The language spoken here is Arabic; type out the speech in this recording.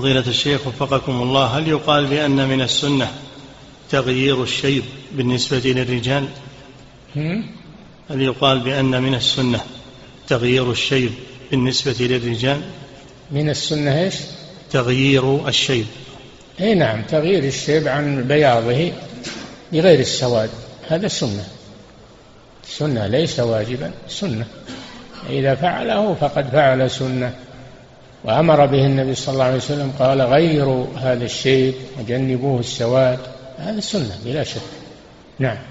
فضيلة الشيخ وفقكم الله، هل يقال بأن من السنة تغيير الشيب بالنسبة للرجال؟ هل يقال بأن من السنة تغيير الشيب بالنسبة للرجال؟ من السنة إيش؟ تغيير الشيب. أي نعم، تغيير الشيب عن بياضه لغير السواد، هذا سنة. سنة ليس واجبا، سنة، إذا فعله فقد فعل سنة، وأمر به النبي صلى الله عليه وسلم، قال غيروا هذا الشيب وجنبوه السواد، هذا سنة بلا شك. نعم.